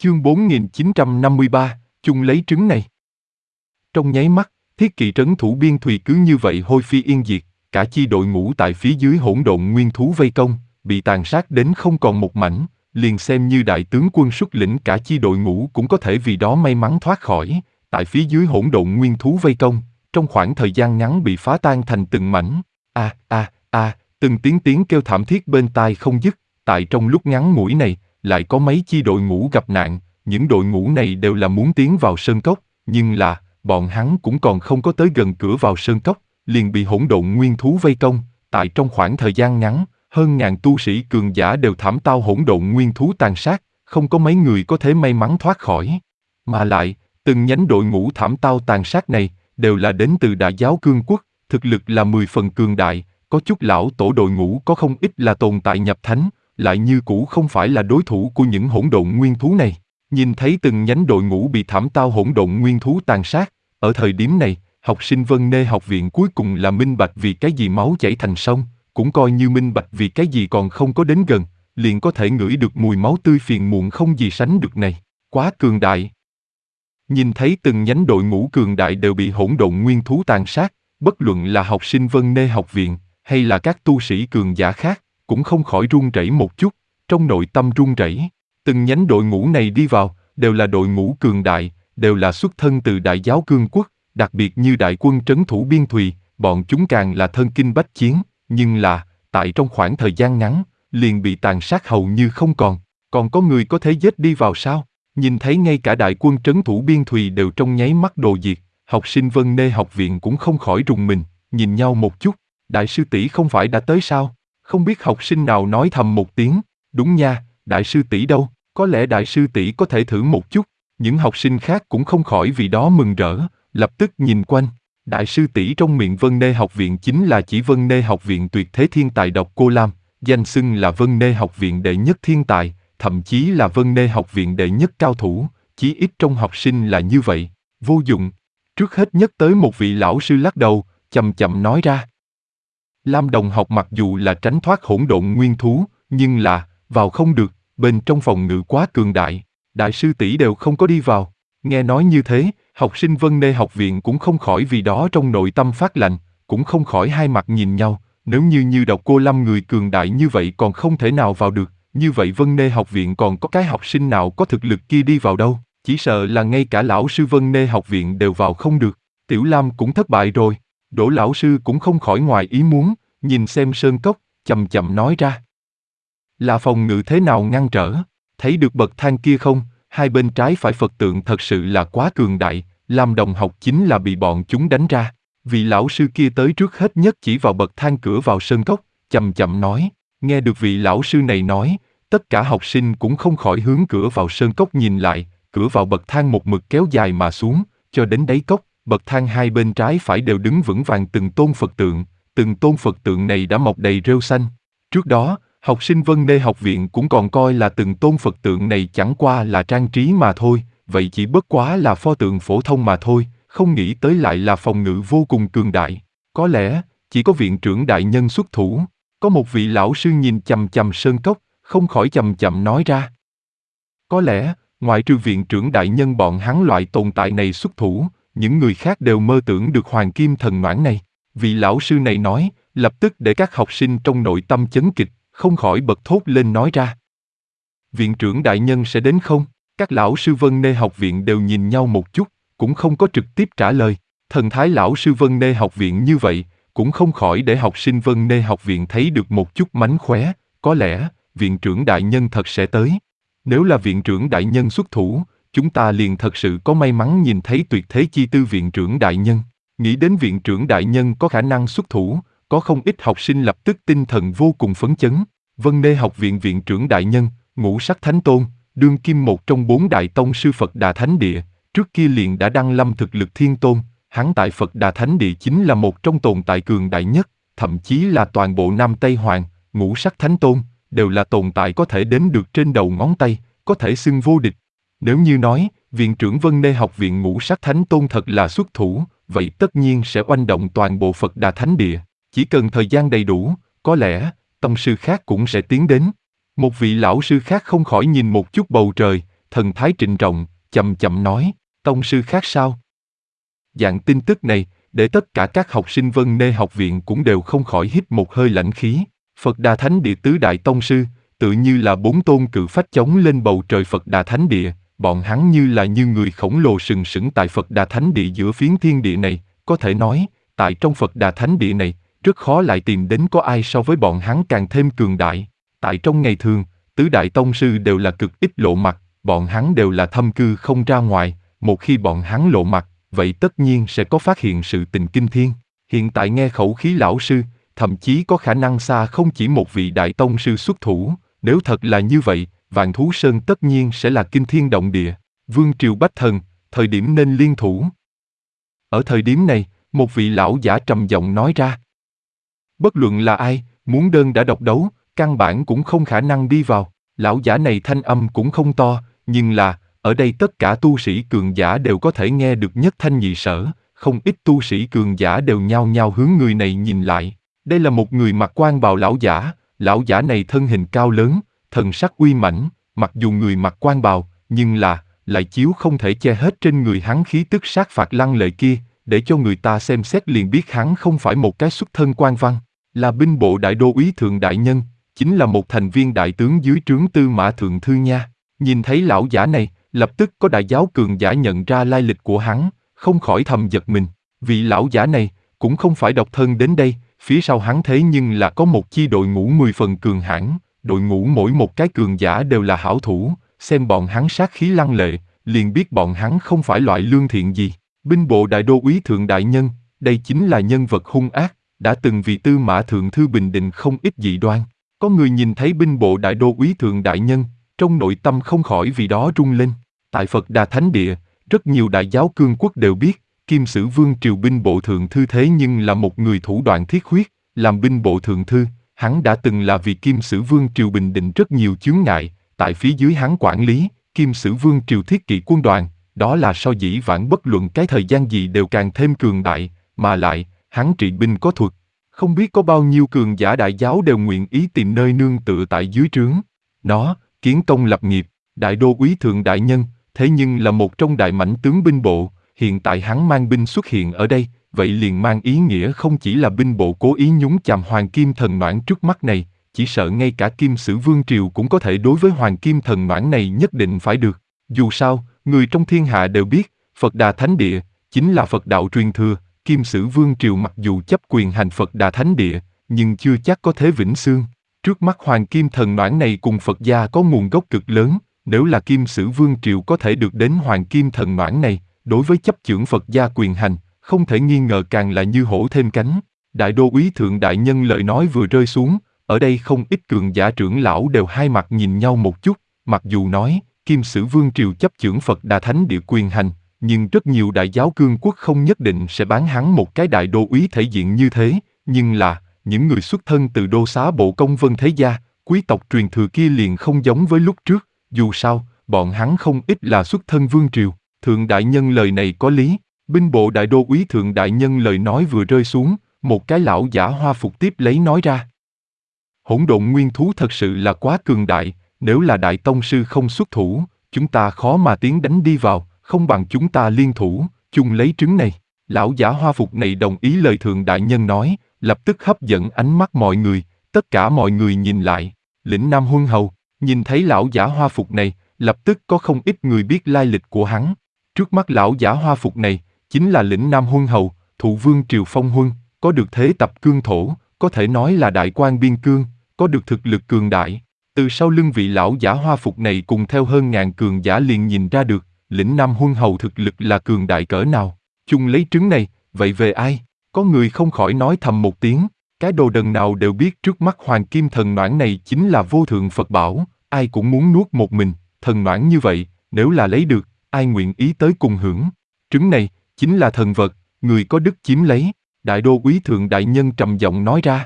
Chương 4953, chung lấy trứng này. Trong nháy mắt, thiết kỵ trấn thủ biên thùy cứ như vậy hôi phi yên diệt, cả chi đội ngũ tại phía dưới hỗn độn nguyên thú vây công, bị tàn sát đến không còn một mảnh, liền xem như đại tướng quân xuất lĩnh cả chi đội ngũ cũng có thể vì đó may mắn thoát khỏi, tại phía dưới hỗn độn nguyên thú vây công, trong khoảng thời gian ngắn bị phá tan thành từng mảnh. Từng tiếng kêu thảm thiết bên tai không dứt, tại trong lúc ngắn ngủi này, lại có mấy chi đội ngũ gặp nạn, những đội ngũ này đều là muốn tiến vào sơn cốc, nhưng là, bọn hắn cũng còn không có tới gần cửa vào sơn cốc, liền bị hỗn độn nguyên thú vây công, tại trong khoảng thời gian ngắn, hơn ngàn tu sĩ cường giả đều thảm tao hỗn độn nguyên thú tàn sát, không có mấy người có thể may mắn thoát khỏi. Mà lại, từng nhánh đội ngũ thảm tao tàn sát này, đều là đến từ Đại Giáo Cương Quốc, thực lực là 10 phần cường đại, có chút lão tổ đội ngũ có không ít là tồn tại nhập thánh, lại như cũ không phải là đối thủ của những hỗn độn nguyên thú này. Nhìn thấy từng nhánh đội ngũ bị thảm tao hỗn độn nguyên thú tàn sát, ở thời điểm này, học sinh Vân Nê học viện cuối cùng là minh bạch vì cái gì máu chảy thành sông, cũng coi như minh bạch vì cái gì còn không có đến gần, liền có thể ngửi được mùi máu tươi phiền muộn không gì sánh được này, quá cường đại. Nhìn thấy từng nhánh đội ngũ cường đại đều bị hỗn độn nguyên thú tàn sát, bất luận là học sinh Vân Nê học viện, hay là các tu sĩ cường giả khác, cũng không khỏi run rẩy một chút, trong nội tâm run rẩy. Từng nhánh đội ngũ này đi vào, đều là đội ngũ cường đại, đều là xuất thân từ Đại Giáo Cương Quốc, đặc biệt như đại quân trấn thủ biên thùy, bọn chúng càng là thân kinh bách chiến, nhưng là, tại trong khoảng thời gian ngắn, liền bị tàn sát hầu như không còn có người có thể giết đi vào sao? Nhìn thấy ngay cả đại quân trấn thủ biên thùy đều trong nháy mắt đồ diệt, học sinh Vân Nê học viện cũng không khỏi rùng mình, nhìn nhau một chút, đại sư tỷ không phải đã tới sao? Không biết học sinh nào nói thầm một tiếng, đúng nha, đại sư tỷ đâu, có lẽ đại sư tỷ có thể thử một chút. Những học sinh khác cũng không khỏi vì đó mừng rỡ, lập tức nhìn quanh. Đại sư tỷ trong miệng Vân Nê học viện chính là chỉ Vân Nê học viện tuyệt thế thiên tài Độc Cô Lam, danh xưng là Vân Nê học viện đệ nhất thiên tài, thậm chí là Vân Nê học viện đệ nhất cao thủ, chí ít trong học sinh là như vậy. Vô dụng. Trước hết nhất tới một vị lão sư lắc đầu, chậm chậm nói ra. Lam đồng học mặc dù là tránh thoát hỗn độn nguyên thú, nhưng là, vào không được, bên trong phòng ngự quá cường đại, đại sư tỷ đều không có đi vào. Nghe nói như thế, học sinh Vân Nê học viện cũng không khỏi vì đó trong nội tâm phát lạnh, cũng không khỏi hai mặt nhìn nhau, nếu như Độc Cô Lam người cường đại như vậy còn không thể nào vào được, như vậy Vân Nê học viện còn có cái học sinh nào có thực lực kia đi vào đâu, chỉ sợ là ngay cả lão sư Vân Nê học viện đều vào không được. Tiểu Lam cũng thất bại rồi. Đỗ lão sư cũng không khỏi ngoài ý muốn, nhìn xem sơn cốc, chậm chậm nói ra. Là phòng ngự thế nào ngăn trở, thấy được bậc thang kia không, hai bên trái phải Phật tượng thật sự là quá cường đại, Lam đồng học chính là bị bọn chúng đánh ra. Vị lão sư kia tới trước hết nhất chỉ vào bậc thang cửa vào sơn cốc, chậm chậm nói, nghe được vị lão sư này nói, tất cả học sinh cũng không khỏi hướng cửa vào sơn cốc nhìn lại, cửa vào bậc thang một mực kéo dài mà xuống, cho đến đáy cốc. Bậc thang hai bên trái phải đều đứng vững vàng từng tôn Phật tượng này đã mọc đầy rêu xanh. Trước đó, học sinh Vân Nê học viện cũng còn coi là từng tôn Phật tượng này chẳng qua là trang trí mà thôi, vậy chỉ bất quá là pho tượng phổ thông mà thôi, không nghĩ tới lại là phòng ngự vô cùng cường đại. Có lẽ, chỉ có viện trưởng đại nhân xuất thủ. Có một vị lão sư nhìn chằm chằm sơn cốc, không khỏi chậm chậm nói ra. Có lẽ, ngoại trừ viện trưởng đại nhân bọn hắn loại tồn tại này xuất thủ, những người khác đều mơ tưởng được hoàng kim thần noãn này. Vị lão sư này nói, lập tức để các học sinh trong nội tâm chấn kịch, không khỏi bật thốt lên nói ra. Viện trưởng đại nhân sẽ đến không? Các lão sư Vân Nê học viện đều nhìn nhau một chút, cũng không có trực tiếp trả lời. Thần thái lão sư Vân Nê học viện như vậy, cũng không khỏi để học sinh Vân Nê học viện thấy được một chút mánh khóe, có lẽ, viện trưởng đại nhân thật sẽ tới. Nếu là viện trưởng đại nhân xuất thủ, chúng ta liền thật sự có may mắn nhìn thấy tuyệt thế chi tư viện trưởng đại nhân. Nghĩ đến viện trưởng đại nhân có khả năng xuất thủ, có không ít học sinh lập tức tinh thần vô cùng phấn chấn. Vân Nê học viện viện trưởng đại nhân, Ngũ Sắc Thánh Tôn, đương kim một trong 4 đại tông sư Phật Đà Thánh Địa, trước kia liền đã đăng lâm thực lực thiên tôn, hắn tại Phật Đà Thánh Địa chính là một trong tồn tại cường đại nhất, thậm chí là toàn bộ Nam Tây Hoàng, Ngũ Sắc Thánh Tôn, đều là tồn tại có thể đếm được trên đầu ngón tay, có thể xưng vô địch. Nếu như nói, viện trưởng Vân Nê học viện Ngũ Sắc Thánh Tôn thật là xuất thủ, vậy tất nhiên sẽ oanh động toàn bộ Phật Đà Thánh Địa. Chỉ cần thời gian đầy đủ, có lẽ, tông sư khác cũng sẽ tiến đến. Một vị lão sư khác không khỏi nhìn một chút bầu trời, thần thái trịnh trọng, chậm chậm nói, tông sư khác sao? Dạng tin tức này, để tất cả các học sinh Vân Nê học viện cũng đều không khỏi hít một hơi lãnh khí. Phật Đà Thánh Địa tứ đại tông sư, tự như là bốn tôn cự phách chống lên bầu trời Phật Đà Thánh Địa, bọn hắn như người khổng lồ sừng sững tại Phật Đà Thánh Địa giữa phiến thiên địa này, có thể nói, tại trong Phật Đà Thánh Địa này, rất khó lại tìm đến có ai so với bọn hắn càng thêm cường đại. Tại trong ngày thường, tứ đại tông sư đều là cực ít lộ mặt, bọn hắn đều là thâm cư không ra ngoài, một khi bọn hắn lộ mặt, vậy tất nhiên sẽ có phát hiện sự tình kinh thiên. Hiện tại nghe khẩu khí lão sư, thậm chí có khả năng xa không chỉ một vị đại tông sư xuất thủ, nếu thật là như vậy, Vạn Thú Sơn tất nhiên sẽ là kinh thiên động địa. Vương triều bách thần, thời điểm nên liên thủ. Ở thời điểm này, một vị lão giả trầm giọng nói ra. Bất luận là ai, muốn đơn đã độc đấu, căn bản cũng không khả năng đi vào. Lão giả này thanh âm cũng không to, nhưng là, ở đây tất cả tu sĩ cường giả đều có thể nghe được nhất thanh nhị sở, không ít tu sĩ cường giả đều nhao nhao hướng người này nhìn lại. Đây là một người mặc quan bào lão giả này thân hình cao lớn, thần sắc uy mãnh, mặc dù người mặc quan bào, nhưng lại chiếu không thể che hết trên người hắn khí tức sát phạt lăng lệ kia, để cho người ta xem xét liền biết hắn không phải một cái xuất thân quan văn, là binh bộ đại đô úy thượng đại nhân, chính là một thành viên đại tướng dưới trướng Tư Mã Thượng Thư nha. Nhìn thấy lão giả này, lập tức có đại giáo cường giả nhận ra lai lịch của hắn, không khỏi thầm giật mình. Vị lão giả này cũng không phải độc thân đến đây, phía sau hắn thế nhưng là có một chi đội ngũ 10 phần cường hãn, đội ngũ mỗi một cái cường giả đều là hảo thủ, xem bọn hắn sát khí lăng lệ, liền biết bọn hắn không phải loại lương thiện gì. Binh bộ đại đô úy thượng đại nhân, đây chính là nhân vật hung ác, đã từng vì Tư Mã Thượng Thư bình định không ít dị đoan. Có người nhìn thấy binh bộ đại đô úy thượng đại nhân, trong nội tâm không khỏi vì đó rung lên. Tại Phật Đà Thánh Địa, rất nhiều đại giáo cương quốc đều biết, Kim Sử Vương triều binh bộ thượng thư thế nhưng là một người thủ đoạn thiết huyết, làm binh bộ thượng thư, hắn đã từng là vì Kim Sử Vương triều bình định rất nhiều chướng ngại, tại phía dưới hắn quản lý, Kim Sử Vương triều thiết kỵ quân đoàn, đó là so dĩ vãng bất luận cái thời gian gì đều càng thêm cường đại, mà lại, hắn trị binh có thuật, không biết có bao nhiêu cường giả đại giáo đều nguyện ý tìm nơi nương tựa tại dưới trướng. Nó, kiến công lập nghiệp, đại đô úy thượng đại nhân, thế nhưng là một trong đại mãnh tướng binh bộ, hiện tại hắn mang binh xuất hiện ở đây, vậy liền mang ý nghĩa không chỉ là binh bộ cố ý nhúng chàm Hoàng Kim Thần Noãn trước mắt này, chỉ sợ ngay cả Kim Sử Vương triều cũng có thể đối với Hoàng Kim Thần Noãn này nhất định phải được. Dù sao, người trong thiên hạ đều biết, Phật Đà Thánh Địa chính là Phật đạo truyền thừa, Kim Sử Vương triều mặc dù chấp quyền hành Phật Đà Thánh Địa, nhưng chưa chắc có thể vĩnh xương. Trước mắt Hoàng Kim Thần Noãn này cùng Phật gia có nguồn gốc cực lớn, nếu là Kim Sử Vương triều có thể được đến Hoàng Kim Thần Noãn này, đối với chấp chưởng Phật gia quyền hành, không thể nghi ngờ càng là như hổ thêm cánh. Đại đô úy thượng đại nhân lời nói vừa rơi xuống, ở đây không ít cường giả trưởng lão đều hai mặt nhìn nhau một chút, mặc dù nói, Kim Sử Vương triều chấp chưởng Phật Đà Thánh Địa quyền hành, nhưng rất nhiều đại giáo cương quốc không nhất định sẽ bán hắn một cái đại đô úy thể diện như thế, nhưng là, những người xuất thân từ đô xá bộ công vân thế gia, quý tộc truyền thừa kia liền không giống với lúc trước, dù sao, bọn hắn không ít là xuất thân vương triều. Thượng đại nhân lời này có lý, binh bộ đại đô úy thượng đại nhân lời nói vừa rơi xuống, một cái lão giả hoa phục tiếp lấy nói ra. Hỗn độn nguyên thú thật sự là quá cường đại, nếu là đại tông sư không xuất thủ, chúng ta khó mà tiến đánh đi vào, không bằng chúng ta liên thủ, chung lấy trứng này. Lão giả hoa phục này đồng ý lời thượng đại nhân nói, lập tức hấp dẫn ánh mắt mọi người, tất cả mọi người nhìn lại, lĩnh Nam Huân Hầu, nhìn thấy lão giả hoa phục này, lập tức có không ít người biết lai lịch của hắn. Trước mắt lão giả hoa phục này, chính là lĩnh Nam Huân Hầu, Thụ Vương triều Phong Huân, có được thế tập cương thổ, có thể nói là đại quan biên cương, có được thực lực cường đại. Từ sau lưng vị lão giả hoa phục này cùng theo hơn ngàn cường giả liền nhìn ra được, lĩnh Nam Huân Hầu thực lực là cường đại cỡ nào. Chung lấy trứng này, vậy về ai? Có người không khỏi nói thầm một tiếng, cái đồ đần nào đều biết trước mắt Hoàng Kim Thần Noãn này chính là vô thượng Phật bảo, ai cũng muốn nuốt một mình, thần noãn như vậy, nếu là lấy được, ai nguyện ý tới cùng hưởng. Trứng này, chính là thần vật, người có đức chiếm lấy, đại đô úy thượng đại nhân trầm giọng nói ra.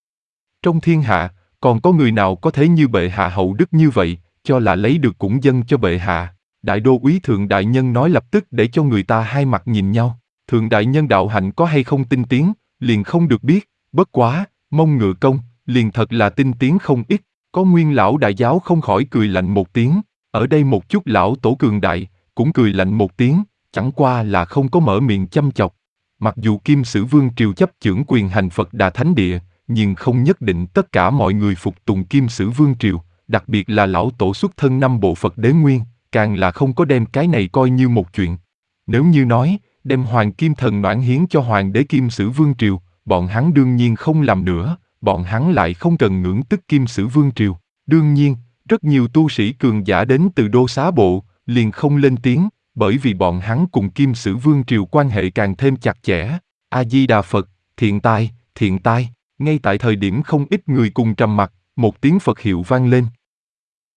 Trong thiên hạ, còn có người nào có thể như bệ hạ hậu đức như vậy, cho là lấy được cũng dâng cho bệ hạ. Đại đô úy thượng đại nhân nói lập tức để cho người ta hai mặt nhìn nhau. Thượng đại nhân đạo hạnh có hay không tinh tiến, liền không được biết, bất quá, mông ngựa công, liền thật là tinh tiến không ít. Có nguyên lão đại giáo không khỏi cười lạnh một tiếng. Ở đây một chút lão tổ cường đại, cũng cười lạnh một tiếng, chẳng qua là không có mở miệng chăm chọc. Mặc dù Kim Sử Vương triều chấp chưởng quyền hành Phật Đà Thánh Địa, nhưng không nhất định tất cả mọi người phục tùng Kim Sử Vương triều, đặc biệt là lão tổ xuất thân 5 bộ Phật Đế Nguyên, càng là không có đem cái này coi như một chuyện. Nếu như nói, đem Hoàng Kim Thần Noãn hiến cho Hoàng đế Kim Sử Vương triều, bọn hắn đương nhiên không làm nữa, bọn hắn lại không cần ngưỡng tức Kim Sử Vương triều. Đương nhiên, rất nhiều tu sĩ cường giả đến từ Đô Xá Bộ, liền không lên tiếng, bởi vì bọn hắn cùng Kim Sử Vương triều quan hệ càng thêm chặt chẽ. A-di-đà Phật, thiện tai, ngay tại thời điểm không ít người cùng trầm mặc, một tiếng Phật hiệu vang lên.